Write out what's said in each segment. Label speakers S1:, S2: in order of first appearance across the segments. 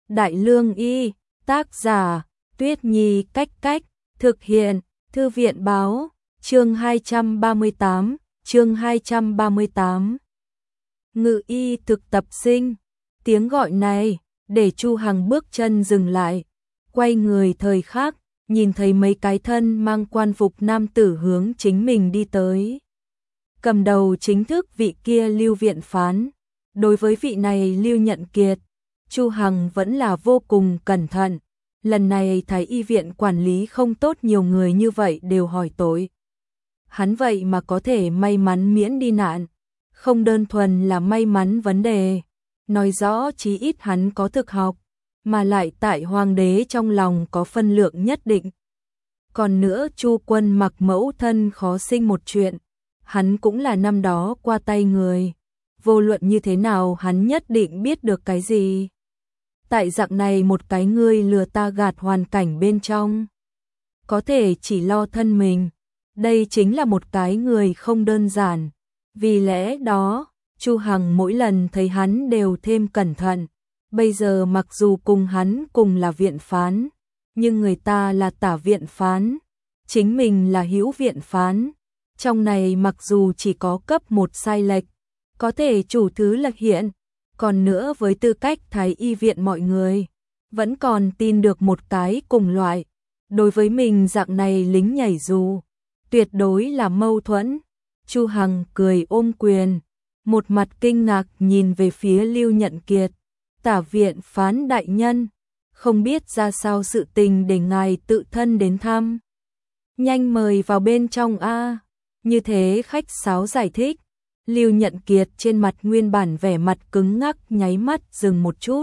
S1: Đại Lương Y, tác giả, Tuyết Nhi Cách Cách, thực hiện, Thư viện Báo, chương 238. Ngự y thực tập sinh. Tiếng gọi này, để Chu Hằng bước chân dừng lại, quay người thời khắc, nhìn thấy mấy cái thân mang quan phục nam tử hướng chính mình đi tới. Cầm đầu chính thức vị kia Lưu viện phán. Đối với vị này Lưu Nhận Kiệt, Chu Hằng vẫn là vô cùng cẩn thận. Lần này Thái y viện quản lý không tốt, nhiều người như vậy đều hỏi tội. Hắn vậy mà có thể may mắn miễn đi nạn, không đơn thuần là may mắn vấn đề, nói rõ chí ít hắn có thực học, mà lại tại hoàng đế trong lòng có phân lượng nhất định. Còn nữa Chu Quân Mặc mẫu thân khó sinh một chuyện, hắn cũng là năm đó qua tay người, vô luận như thế nào hắn nhất định biết được cái gì. Tại dạng này một cái ngươi lừa ta gạt hoàn cảnh bên trong, có thể chỉ lo thân mình, đây chính là một cái người không đơn giản. Vì lẽ đó, Chu Hằng mỗi lần thấy hắn đều thêm cẩn thận. Bây giờ mặc dù cùng hắn cùng là viện phán, nhưng người ta là tả viện phán, chính mình là hữu viện phán. Trong này mặc dù chỉ có cấp một sai lệch, có thể chủ thứ lệch hiện. Còn nữa với tư cách Thái y viện mọi người, vẫn còn tin được một cái cùng loại. Đối với mình dạng này lính nhảy dù, tuyệt đối là mâu thuẫn. Chu Hằng cười ôm quyền, một mặt kinh ngạc nhìn về phía Lưu Nhận Kiệt. Tả viện phán đại nhân, không biết ra sao sự tình để ngài tự thân đến thăm. Nhanh mời vào bên trong a. Như thế khách sáo giải thích. Lưu Nhận Kiệt trên mặt nguyên bản vẻ mặt cứng ngắc nháy mắt dừng một chút.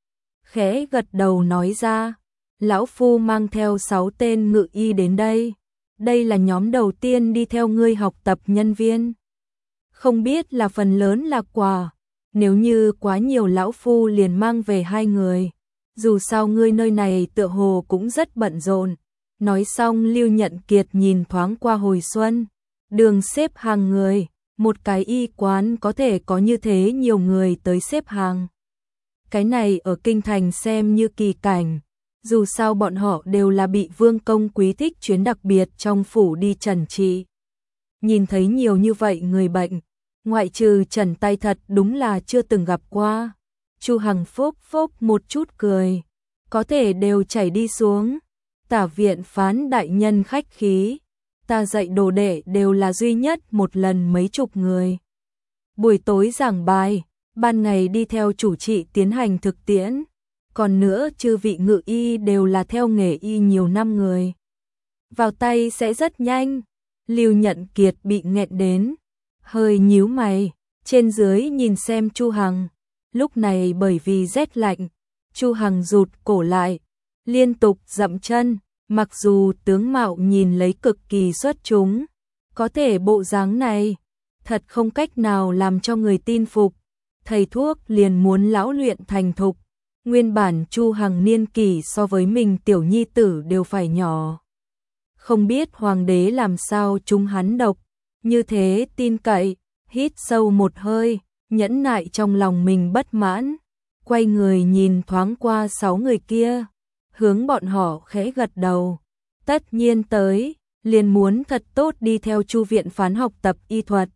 S1: Khẽ gật đầu nói ra, lão phu mang theo 6 tên ngự y đến đây. Đây là nhóm đầu tiên đi theo ngươi học tập nhân viên. Không biết là phần lớn là quà, nếu như quá nhiều lão phu liền mang về 2 người. Dù sao ngươi nơi này tựa hồ cũng rất bận rộn. Nói xong Lưu Nhận Kiệt nhìn thoáng qua hồi xuân, đường xếp hàng người. Một cái y quán có thể có như thế nhiều người tới xếp hàng. Cái này ở kinh thành xem như kỳ cảnh. Dù sao bọn họ đều là bị vương công quý thích chuyến đặc biệt trong phủ đi trần trị. Nhìn thấy nhiều như vậy người bệnh, ngoại trừ trần tay thật đúng là chưa từng gặp qua. Chu Hằng phốc phốc một chút cười, có thể đều chảy đi xuống. Tả viện phán đại nhân khách khí, ta dạy đồ đệ đều là duy nhất một lần mấy chục người. Buổi tối giảng bài, ban ngày đi theo chủ trị tiến hành thực tiễn. Còn nữa chư vị ngự y đều là theo nghề y nhiều năm người. Vào tay sẽ rất nhanh. Lưu Nhận Kiệt bị nghẹn đến, hơi nhíu mày, trên dưới nhìn xem Chu Hằng. Lúc này bởi vì rét lạnh, Chu Hằng rụt cổ lại, liên tục dậm chân. Mặc dù tướng mạo nhìn lấy cực kỳ xuất chúng, có thể bộ dáng này thật không cách nào làm cho người tin phục. Thầy thuốc liền muốn lão luyện thành thục. Nguyên bản Chu Hằng niên kỷ so với mình tiểu nhi tử đều phải nhỏ. Không biết hoàng đế làm sao chúng hắn độc như thế tin cậy. Hít sâu một hơi, nhẫn nại trong lòng mình bất mãn, quay người nhìn thoáng qua 6 người kia, hướng bọn họ khẽ gật đầu. Tất nhiên tới, liền muốn thật tốt đi theo Chu viện phán học tập y thuật.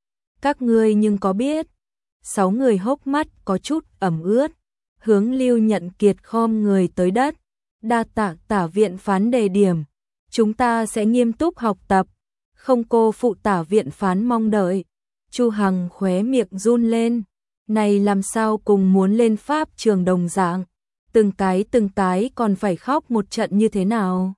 S1: Các ngươi nhưng có biết? 6 người hốc mắt có chút ẩm ướt, hướng Lưu Nhận Kiệt khom người tới đất. Đa tạ tả viện phán đề điểm, chúng ta sẽ nghiêm túc học tập, không cô phụ tả viện phán mong đợi. Chu Hằng khóe miệng run lên, này làm sao cùng muốn lên pháp trường đồng dạng, từng cái còn phải khóc một trận như thế nào.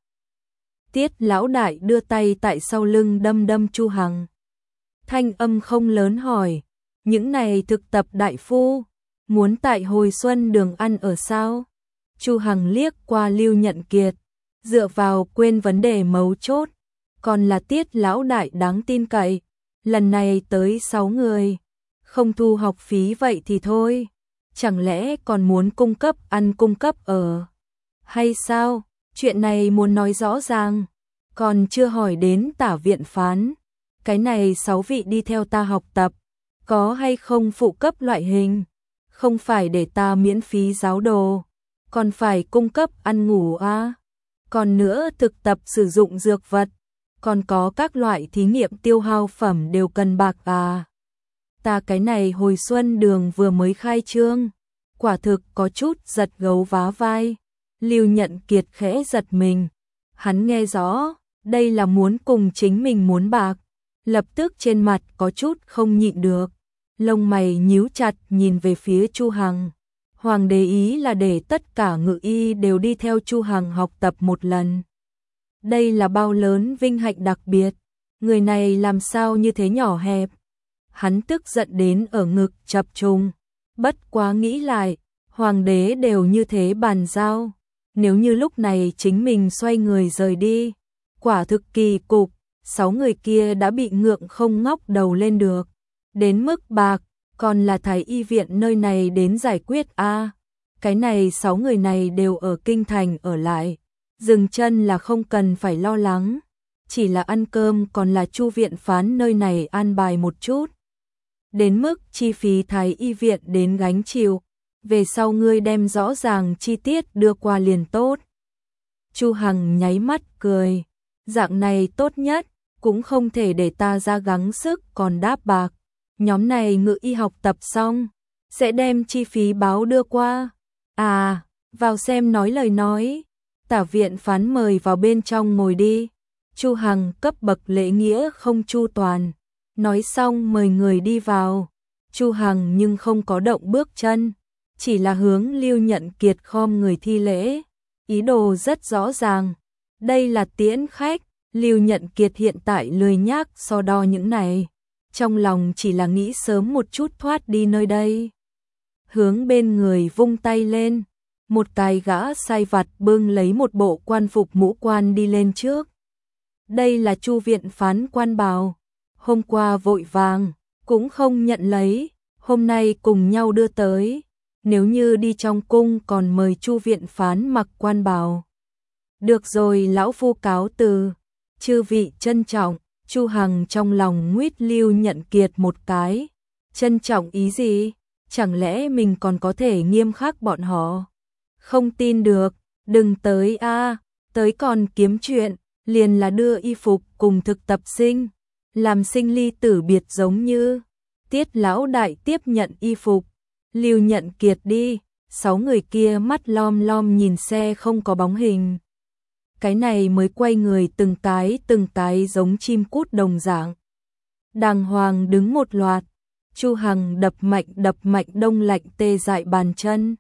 S1: Tiết lão đại đưa tay tại sau lưng đâm đâm Chu Hằng. Thanh âm không lớn hỏi, những này thực tập đại phu, muốn tại hồi xuân đường ăn ở sao? Chu Hằng liếc qua Lưu Nhận Kiệt, dựa vào quên vấn đề mấu chốt, còn là Tiết lão đại đáng tin cậy. Lần này tới 6 người, không thu học phí vậy thì thôi, chẳng lẽ còn muốn cung cấp ăn cung cấp ở hay sao? Chuyện này muốn nói rõ ràng, còn chưa hỏi đến tả viện phán. Cái này 6 vị đi theo ta học tập, có hay không phụ cấp loại hình? Không phải để ta miễn phí giáo đồ, còn phải cung cấp ăn ngủ à. Còn nữa thực tập sử dụng dược vật, còn có các loại thí nghiệm tiêu hao phẩm đều cần bạc à. Ta cái này hồi xuân đường vừa mới khai trương, quả thực có chút giật gấu vá vai. Lưu Nhận Kiệt khẽ giật mình, hắn nghe rõ, đây là muốn cùng chính mình muốn bạc, lập tức trên mặt có chút không nhịn được, lông mày nhíu chặt nhìn về phía Chu Hằng. Hoàng đế ý là để tất cả ngự y đều đi theo Chu Hằng học tập một lần. Đây là bao lớn vinh hạnh đặc biệt, người này làm sao như thế nhỏ hẹp. Hắn tức giận đến ở ngực chập trùng, bất quá nghĩ lại, hoàng đế đều như thế bàn giao, nếu như lúc này chính mình xoay người rời đi, quả thực kỳ cục, 6 người kia đã bị ngượng không ngóc đầu lên được, đến mức bạc, còn là thái y viện nơi này đến giải quyết a. Cái này 6 người này đều ở kinh thành ở lại, dừng chân là không cần phải lo lắng, chỉ là ăn cơm còn là Chu viện phán nơi này an bài một chút. Đến mức chi phí thái y viện đến gánh chịu, về sau ngươi đem rõ ràng chi tiết đưa qua liền tốt. Chu Hằng nháy mắt cười, dạng này tốt nhất, cũng không thể để ta ra gắng sức còn đáp bạc. Nhóm này ngự y học tập xong, sẽ đem chi phí báo đưa qua. À, vào xem nói lời nói. Tả viện phán mời vào bên trong ngồi đi. Chu Hằng cấp bậc lễ nghĩa không chu toàn. Nói xong mời người đi vào. Chu Hằng nhưng không có động bước chân, chỉ là hướng Lưu Nhận Kiệt khom người thi lễ. Ý đồ rất rõ ràng, đây là tiễn khách. Lưu Nhận Kiệt hiện tại lười nhác so đo những này, trong lòng chỉ là nghĩ sớm một chút thoát đi nơi đây. Hướng bên người vung tay lên, một cái gã sai vặt bưng lấy một bộ quan phục mũ quan đi lên trước. Đây là Chu viện phán quan bào, hôm qua vội vàng, cũng không nhận lấy, hôm nay cùng nhau đưa tới. Nếu như đi trong cung còn mời Chu viện phán mặc quan bào. Được rồi, lão phu cáo từ. Chư vị trân trọng. Chu Hằng trong lòng nguyết Lưu Nhận Kiệt một cái. Trân trọng ý gì? Chẳng lẽ mình còn có thể nghiêm khắc bọn họ? Không tin được, đừng tới a, tới còn kiếm chuyện, liền là đưa y phục cùng thực tập sinh, làm sinh ly tử biệt giống như. Tiết lão đại tiếp nhận y phục, Lưu Nhận Kiệt đi, 6 người kia mắt lom lom nhìn xe không có bóng hình. Cái này mới quay người từng cái giống chim cút đồng dạng. Đàng hoàng đứng một loạt, Chu Hằng đập mạnh đông lạnh tê dại bàn chân.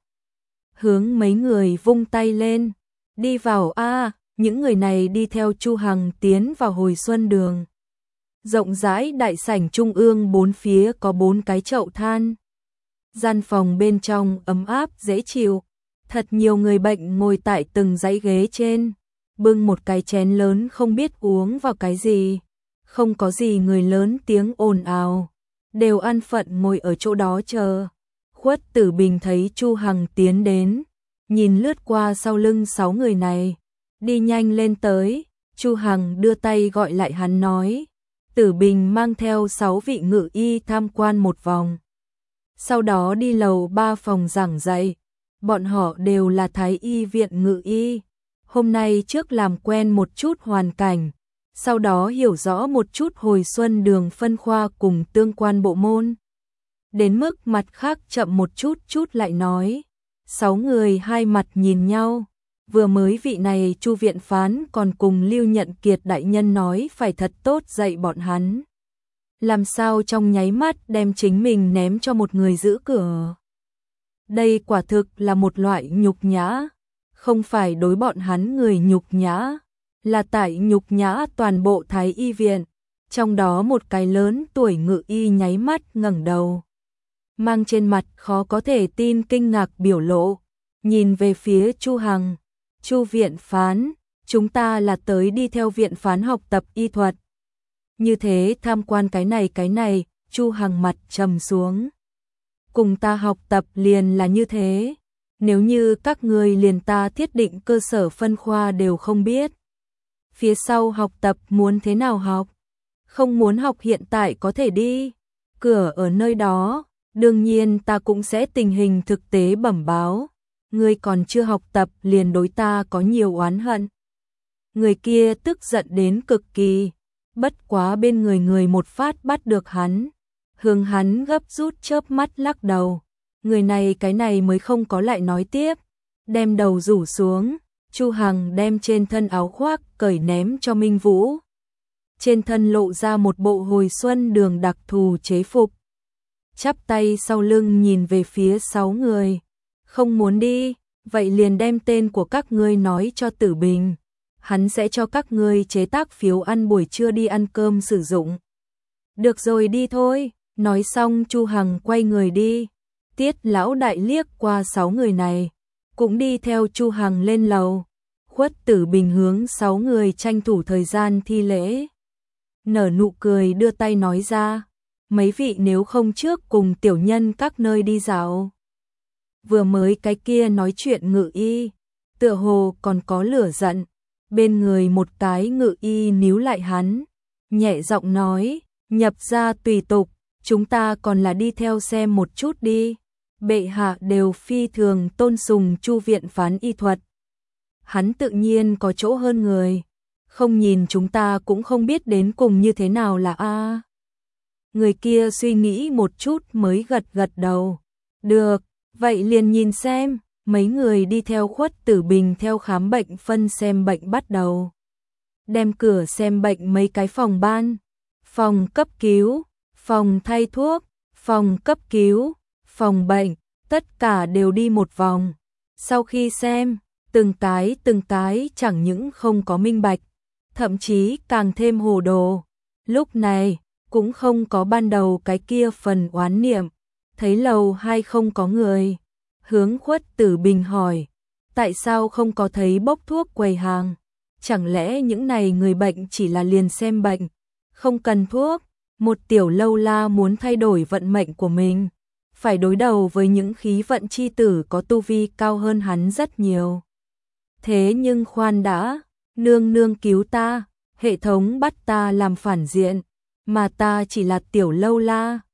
S1: Hướng mấy người vung tay lên, đi vào a. Những người này đi theo Chu Hằng tiến vào hồi xuân đường. Rộng rãi đại sảnh trung ương bốn phía có 4 cái chậu than. Gian phòng bên trong ấm áp dễ chịu, thật nhiều người bệnh ngồi tại từng dãy ghế trên, bưng một cái chén lớn không biết uống vào cái gì, không có gì người lớn tiếng ồn ào, đều an phận ngồi ở chỗ đó chờ. Khuất Tử Bình thấy Chu Hằng tiến đến, nhìn lướt qua sau lưng 6 người này, đi nhanh lên tới. Chu Hằng đưa tay gọi lại hắn nói, Tử Bình mang theo 6 vị ngự y tham quan một vòng, sau đó đi lầu 3 phòng giảng dạy. Bọn họ đều là thái y viện ngự y, hôm nay trước làm quen một chút hoàn cảnh, sau đó hiểu rõ một chút hồi xuân đường phân khoa cùng tương quan bộ môn. Đến mức mặt khác chậm một chút lại nói. 6 người hai mặt nhìn nhau, vừa mới vị này Chu viện phán còn cùng Lưu Nhận Kiệt đại nhân nói phải thật tốt dạy bọn hắn. Làm sao trong nháy mắt đem chính mình ném cho một người giữ cửa. Đây quả thực là một loại nhục nhã, không phải đối bọn hắn người nhục nhã, là tại nhục nhã toàn bộ thái y viện. Trong đó một cái lớn tuổi ngự y nháy mắt ngẩng đầu, mang trên mặt khó có thể tin kinh ngạc biểu lộ, nhìn về phía Chu Hằng. Chu viện phán, chúng ta là tới đi theo viện phán học tập y thuật. Như thế tham quan cái này, Chu Hằng mặt trầm xuống. Cùng ta học tập liền là như thế, nếu như các ngươi liền ta thiết định cơ sở phân khoa đều không biết, phía sau học tập muốn thế nào học? Không muốn học hiện tại có thể đi, cửa ở nơi đó, đương nhiên ta cũng sẽ tình hình thực tế bẩm báo. ngươi còn chưa học tập liền đối ta có nhiều oán hận. Người kia tức giận đến cực kỳ, bất quá bên người một phát bắt được hắn, hướng hắn gấp rút chớp mắt lắc đầu. Người này cái này mới không có lại nói tiếp, đem đầu rủ xuống, Chu Hằng đem trên thân áo khoác cởi ném cho Minh Vũ. Trên thân lộ ra một bộ hồi xuân đường đặc thù chế phục. Chắp tay sau lưng nhìn về phía 6 người. Không muốn đi, vậy liền đem tên của các ngươi nói cho Tử Bình. Hắn sẽ cho các ngươi chế tác phiếu ăn buổi trưa đi ăn cơm sử dụng. Được rồi đi thôi, nói xong Chu Hằng quay người đi. Tiết lão đại liếc qua 6 người này, cũng đi theo Chu Hằng lên lầu. Khuất Tử Bình hướng 6 người tranh thủ thời gian thi lễ. Nở nụ cười đưa tay nói ra, mấy vị nếu không trước cùng tiểu nhân các nơi đi dạo. Vừa mới cái kia nói chuyện Ngự Y, tựa hồ còn có lửa giận, bên người một cái Ngự Y níu lại hắn, nhẹ giọng nói, nhập ra tùy tục, chúng ta còn là đi theo xem một chút đi. Bệ hạ đều phi thường tôn sùng Chu viện phán y thuật. Hắn tự nhiên có chỗ hơn người, không nhìn chúng ta cũng không biết đến cùng như thế nào là a. Người kia suy nghĩ một chút mới gật gật đầu. Được, vậy liền nhìn xem. Mấy người đi theo Khuất Tử Bình theo khám bệnh phân xem bệnh bắt đầu. Đem cửa xem bệnh mấy cái phòng ban, phòng cấp cứu, phòng thay thuốc, phòng cấp cứu, phòng bệnh, tất cả đều đi một vòng. Sau khi xem, từng cái chẳng những không có minh bạch, thậm chí càng thêm hồ đồ. Lúc này, cũng không có ban đầu cái kia phần oán niệm. Thấy lầu 2 không có người, hướng Khuất Tử Bình hỏi, tại sao không có thấy bốc thuốc quầy hàng? Chẳng lẽ những này người bệnh chỉ là liền xem bệnh, không cần thuốc? Một tiểu lâu la muốn thay đổi vận mệnh của mình, phải đối đầu với những khí vận chi tử có tu vi cao hơn hắn rất nhiều. Thế nhưng khoan đã, nương nương cứu ta, hệ thống bắt ta làm phản diện, mà ta chỉ là tiểu lâu la,